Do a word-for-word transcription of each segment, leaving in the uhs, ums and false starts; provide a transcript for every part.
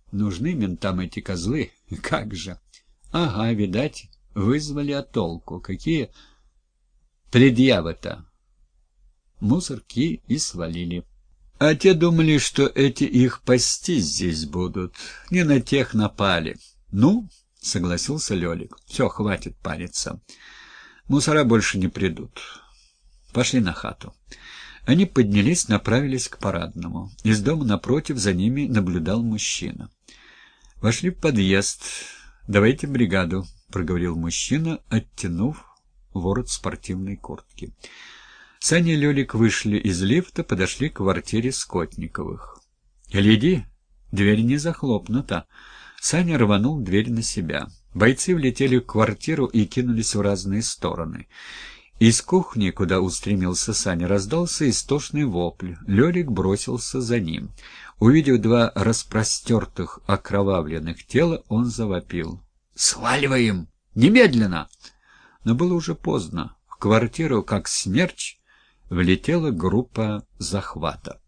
Нужны ментам эти козлы. Как же. Ага, видать, вызвали, а толку? Какие предъявы-то? Мусорки и свалили. А те думали, что эти их пасти здесь будут. Не на тех напали. Ну, согласился Лёлик. Все, хватит париться. Мусора больше не придут. Пошли на хату. Они поднялись, направились к парадному. Из дома напротив за ними наблюдал мужчина. Вошли в подъезд. «Давайте бригаду», — проговорил мужчина, оттянув ворот спортивной куртки. Саня и Лёлик вышли из лифта, подошли к квартире Скотниковых. «Гляди, дверь не захлопнута». Саня рванул дверь на себя. Бойцы влетели в квартиру и кинулись в разные стороны. Из кухни, куда устремился Саня, раздался истошный вопль. Лёлик бросился за ним. Увидев два распростертых окровавленных тела, он завопил: «Сваливаем! Немедленно!» Но было уже поздно. В квартиру, как смерч, влетела группа захвата.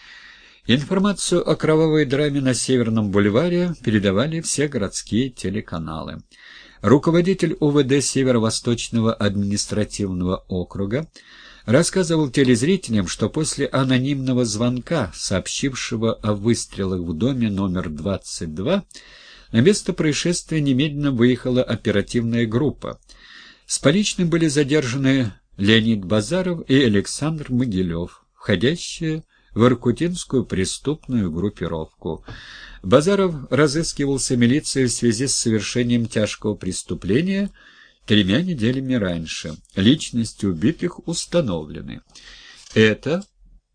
Информацию о кровавой драме на Северном бульваре передавали все городские телеканалы. Руководитель УВД Северо-Восточного административного округа рассказывал телезрителям, что после анонимного звонка, сообщившего о выстрелах в доме номер двадцать два, на место происшествия немедленно выехала оперативная группа. С поличным были задержаны Леонид Базаров и Александр Могилев, входящие в иркутинскую преступную группировку. Базаров разыскивался милицией в связи с совершением тяжкого преступления тремя неделями раньше. Личности убитых установлены. Это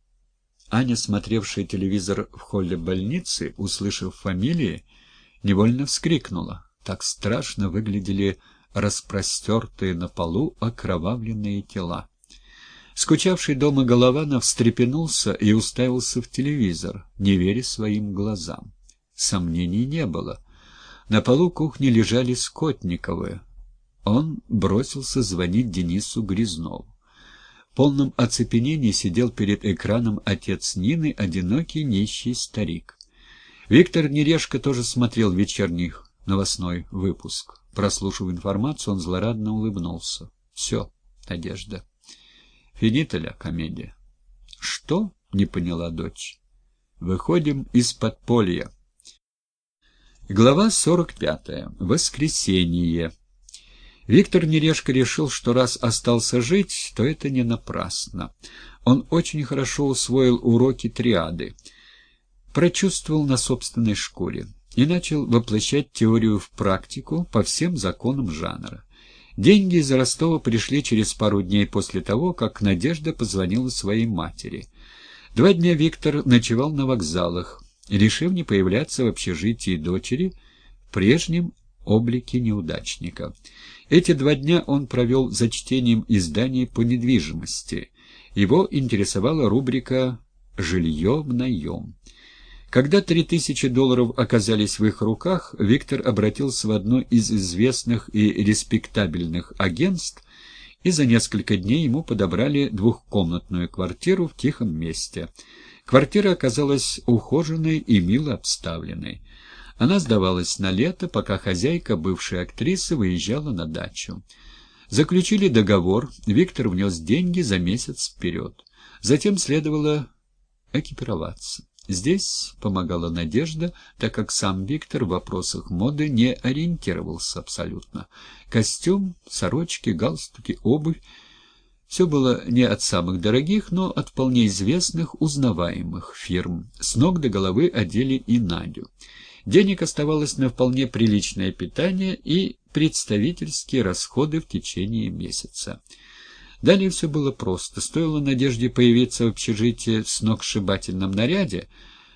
Аня, смотревшая телевизор в холле больницы, услышав фамилии, невольно вскрикнула. Так страшно выглядели распростертые на полу окровавленные тела. Скучавший дома Голованов встрепенулся и уставился в телевизор, не веря своим глазам. Сомнений не было. На полу кухни лежали Скотниковы. Он бросился звонить Денису Грязнову. В полном оцепенении сидел перед экраном отец Нины, одинокий нищий старик. Виктор Нерешко тоже смотрел вечерний новостной выпуск. Прослушав информацию, он злорадно улыбнулся. «Все, Надежда. Финита ля комедия». «Что?» — не поняла дочь. «Выходим из подполья». Глава сорок пятая. Воскресенье. Виктор Нерешко решил, что раз остался жить, то это не напрасно. Он очень хорошо усвоил уроки триады, прочувствовал на собственной шкуре и начал воплощать теорию в практику по всем законам жанра. Деньги из Ростова пришли через пару дней после того, как Надежда позвонила своей матери. Два дня Виктор ночевал на вокзалах, решив не появляться в общежитии дочери в прежнем облике неудачника. Эти два дня он провел за чтением изданий по недвижимости. Его интересовала рубрика «Жилье в наем». Когда три тысячи долларов оказались в их руках, Виктор обратился в одно из известных и респектабельных агентств, и за несколько дней ему подобрали двухкомнатную квартиру в тихом месте. Квартира оказалась ухоженной и мило обставленной. Она сдавалась на лето, пока хозяйка, бывшая актриса, выезжала на дачу. Заключили договор, Виктор внес деньги за месяц вперед. Затем следовало экипироваться. Здесь помогала Надежда, так как сам Виктор в вопросах моды не ориентировался абсолютно. Костюм, сорочки, галстуки, обувь — все было не от самых дорогих, но от вполне известных, узнаваемых фирм. С ног до головы одели и Надю. Денег оставалось на вполне приличное питание и представительские расходы в течение месяца. Далее все было просто. Стоило Надежде появиться в общежитии в сногсшибательном наряде,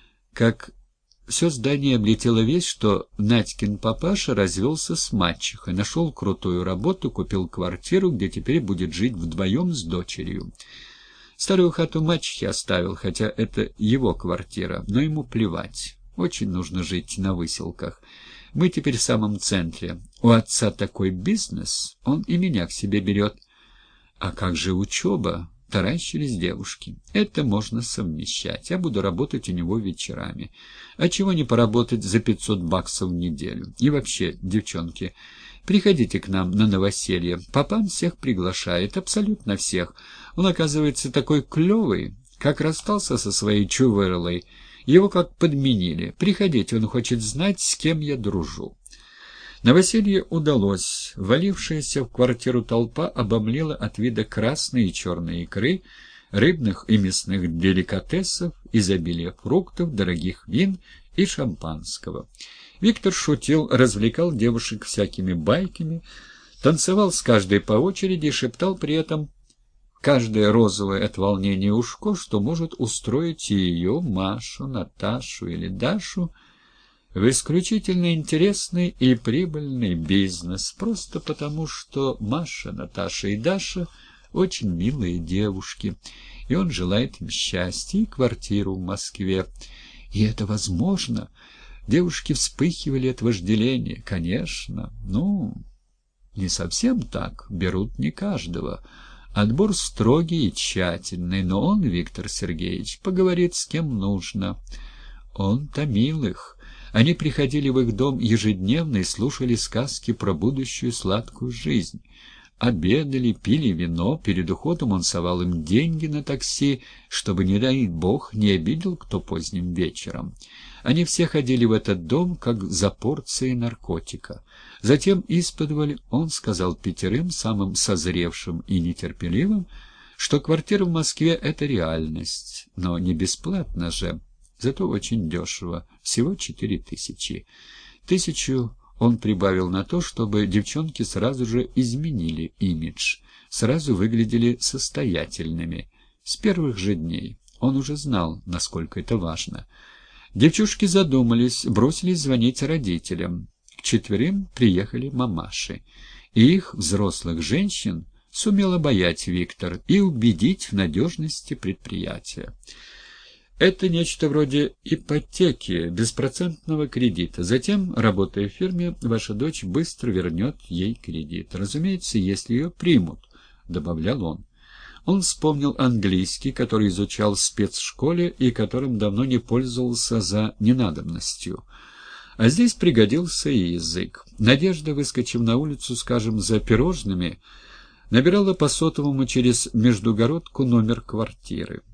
как все здание облетело весть, что Надькин папаша развелся с мачехой, нашел крутую работу, купил квартиру, где теперь будет жить вдвоем с дочерью. Старую хату мачехи оставил, хотя это его квартира, но ему плевать. Очень нужно жить на выселках. Мы теперь в самом центре. У отца такой бизнес, он и меня к себе берет. А как же учеба? таращились девушки. Это можно совмещать. Я буду работать у него вечерами. А чего не поработать за пятьсот баксов в неделю? И вообще, девчонки, приходите к нам на новоселье. Папан всех приглашает, абсолютно всех. Он, оказывается, такой клевый. Как расстался со своей Чуверлой, его как подменили. Приходите, он хочет знать, с кем я дружу. Новоселье удалось. Валившаяся в квартиру толпа обомлела от вида красной и черной икры, рыбных и мясных деликатесов, изобилия фруктов, дорогих вин и шампанского. Виктор шутил, развлекал девушек всякими байками, танцевал с каждой по очереди и шептал при этом каждое розовое от волнения ушко, что может устроить ее, Машу, Наташу или Дашу, в исключительно интересный и прибыльный бизнес, просто потому, что Маша, Наташа и Даша очень милые девушки, и он желает им счастья и квартиру в Москве. И это возможно. Девушки вспыхивали от вожделения. Конечно, ну, не совсем так, берут не каждого. Отбор строгий и тщательный, но он, Виктор Сергеевич, поговорит с кем нужно. Он томил их. Они приходили в их дом ежедневно и слушали сказки про будущую сладкую жизнь. Обедали, пили вино, перед уходом он совал им деньги на такси, чтобы, не дай бог, не обидел кто поздним вечером. Они все ходили в этот дом, как за порцией наркотика. Затем исподволь он сказал пятерым, самым созревшим и нетерпеливым, что квартира в Москве — это реальность, но не бесплатно же. Зато очень дешево, всего четыре тысячи. Тысячу он прибавил на то, чтобы девчонки сразу же изменили имидж, сразу выглядели состоятельными. С первых же дней он уже знал, насколько это важно. Девчушки задумались, бросились звонить родителям. К четверым приехали мамаши, и их, взрослых женщин, сумел обаять Виктор и убедить в надежности предприятия. Это нечто вроде ипотеки, беспроцентного кредита. Затем, работая в фирме, ваша дочь быстро вернет ей кредит. Разумеется, если ее примут, — добавлял он. Он вспомнил английский, который изучал в спецшколе и которым давно не пользовался за ненадобностью. А здесь пригодился и язык. Надежда, выскочив на улицу, скажем, за пирожными, набирала по сотовому через междугородку номер квартиры.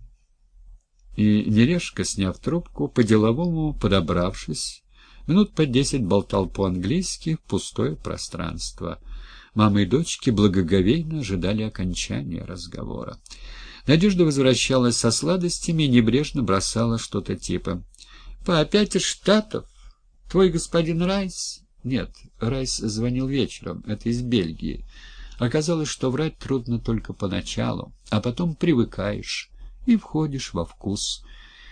И Нерешка, сняв трубку, по-деловому подобравшись, минут по десять болтал по-английски в пустое пространство. Мама и дочки благоговейно ожидали окончания разговора. Надежда возвращалась со сладостями и небрежно бросала что-то типа: «Па, опять из Штатов? Твой господин Райс?» Нет, Райс звонил вечером, это из Бельгии. Оказалось, что врать трудно только поначалу, а потом привыкаешь и входишь во вкус.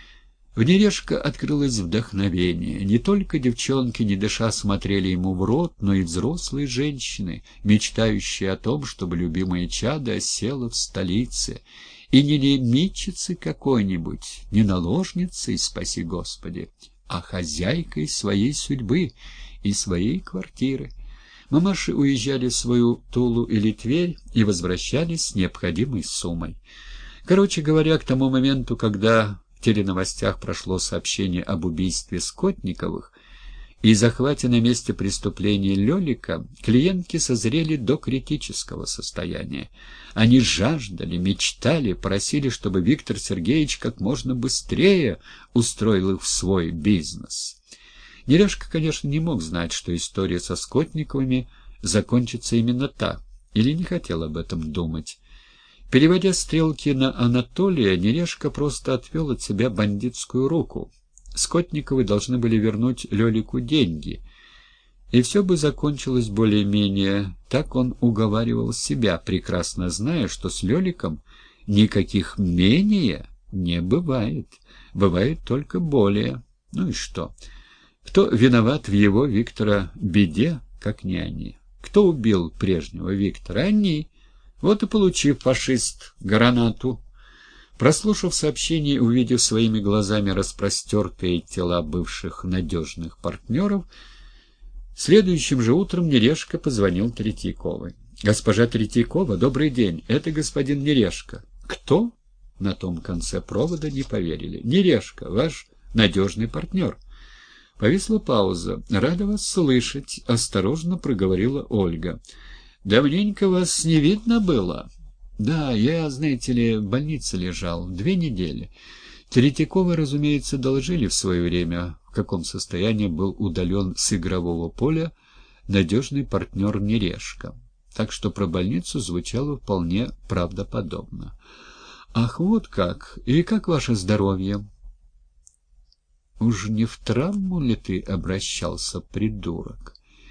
В Нерешка открылось вдохновение. Не только девчонки, не дыша, смотрели ему в рот, но и взрослые женщины, мечтающие о том, чтобы любимое чадо осело в столице. И не лемитчицей какой-нибудь, не наложницей, спаси Господи, а хозяйкой своей судьбы и своей квартиры. Мамаши уезжали в свою Тулу или Тверь и возвращались с необходимой суммой. Короче говоря, к тому моменту, когда в теленовостях прошло сообщение об убийстве Скотниковых и захвате на месте преступления Лёлика, клиентки созрели до критического состояния. Они жаждали, мечтали, просили, чтобы Виктор Сергеевич как можно быстрее устроил их в свой бизнес. Нерешка, конечно, не мог знать, что история со Скотниковыми закончится именно так, или не хотел об этом думать. Переводя стрелки на Анатолия, Нерешка просто отвел от себя бандитскую руку. Скотниковы должны были вернуть Лёлику деньги, и все бы закончилось более-менее. Так он уговаривал себя, прекрасно зная, что с Лёликом никаких менее не бывает. Бывает только более. Ну и что? Кто виноват в его, Виктора, беде, как не они? Кто убил прежнего Виктора? Они. Вот и получив, фашист, гранату. Прослушав сообщение и увидев своими глазами распростертые тела бывших надежных партнеров, следующим же утром Нерешка позвонил Третьяковой. «Госпожа Третьякова, добрый день, это господин Нерешка». Кто? На том конце провода не поверили. Нерешка, ваш надежный партнер. Повисла пауза. «Рада вас слышать», — осторожно проговорила Ольга. «Давненько вас не видно было?» «Да, я, знаете ли, в больнице лежал. Две недели». Третьяковы, разумеется, доложили в свое время, в каком состоянии был удален с игрового поля надежный партнер Нерешка. Так что про больницу звучало вполне правдоподобно. «Ах, вот как! И как ваше здоровье?» «Уж не в травму ли ты обращался, придурок?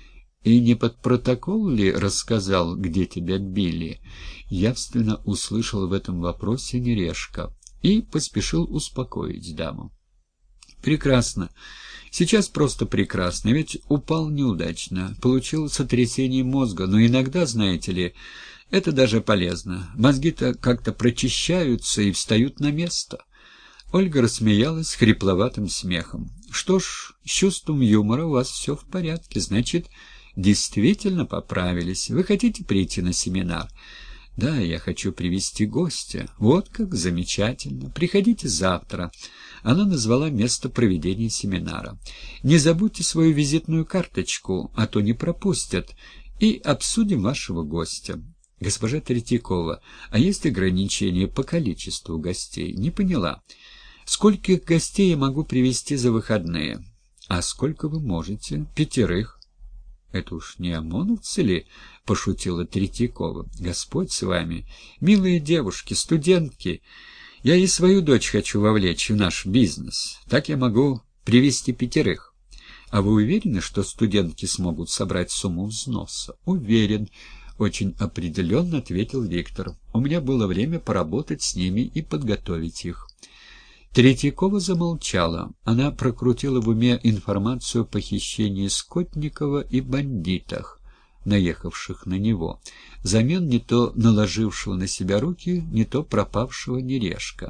И не под протокол ли рассказал, где тебя били?» Явственно услышал в этом вопросе Нерешка и поспешил успокоить даму. «Прекрасно. Сейчас просто прекрасно, ведь упал неудачно, получил сотрясение мозга, но иногда, знаете ли, это даже полезно. Мозги-то как-то прочищаются и встают на место». Ольга рассмеялась хрипловатым смехом. «Что ж, с чувством юмора у вас все в порядке, значит, действительно поправились. Вы хотите прийти на семинар?» «Да, я хочу привести гостя». «Вот как замечательно. Приходите завтра». Она назвала место проведения семинара. «Не забудьте свою визитную карточку, а то не пропустят, и обсудим вашего гостя». «Госпожа Третьякова, а есть ограничения по количеству гостей?» «Не поняла. Скольких гостей я могу привести за выходные?» «А сколько вы можете?» «Пятерых». «Это уж не ОМОНовцы ли?» — пошутила Третьякова. «Господь с вами. Милые девушки, студентки. Я и свою дочь хочу вовлечь в наш бизнес. Так я могу привести пятерых». «А вы уверены, что студентки смогут собрать сумму взноса?» «Уверен», — очень определенно ответил Виктор. «У меня было время поработать с ними и подготовить их». Третьякова замолчала. Она прокрутила в уме информацию о похищении Скотникова и бандитах, наехавших на него, взамен не то наложившего на себя руки, не то пропавшего Нерешка.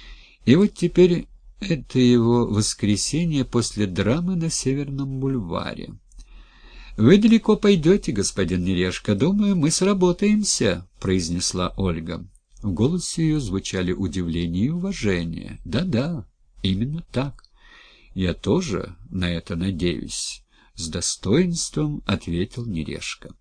И вот теперь это его воскресенье после драмы на Северном бульваре. «Вы далеко пойдете, господин Нерешка. Думаю, мы сработаемся», — произнесла Ольга. В голосе ее звучали удивление и уважение. «Да-да, именно так. Я тоже на это надеюсь», — с достоинством ответил Нерешка.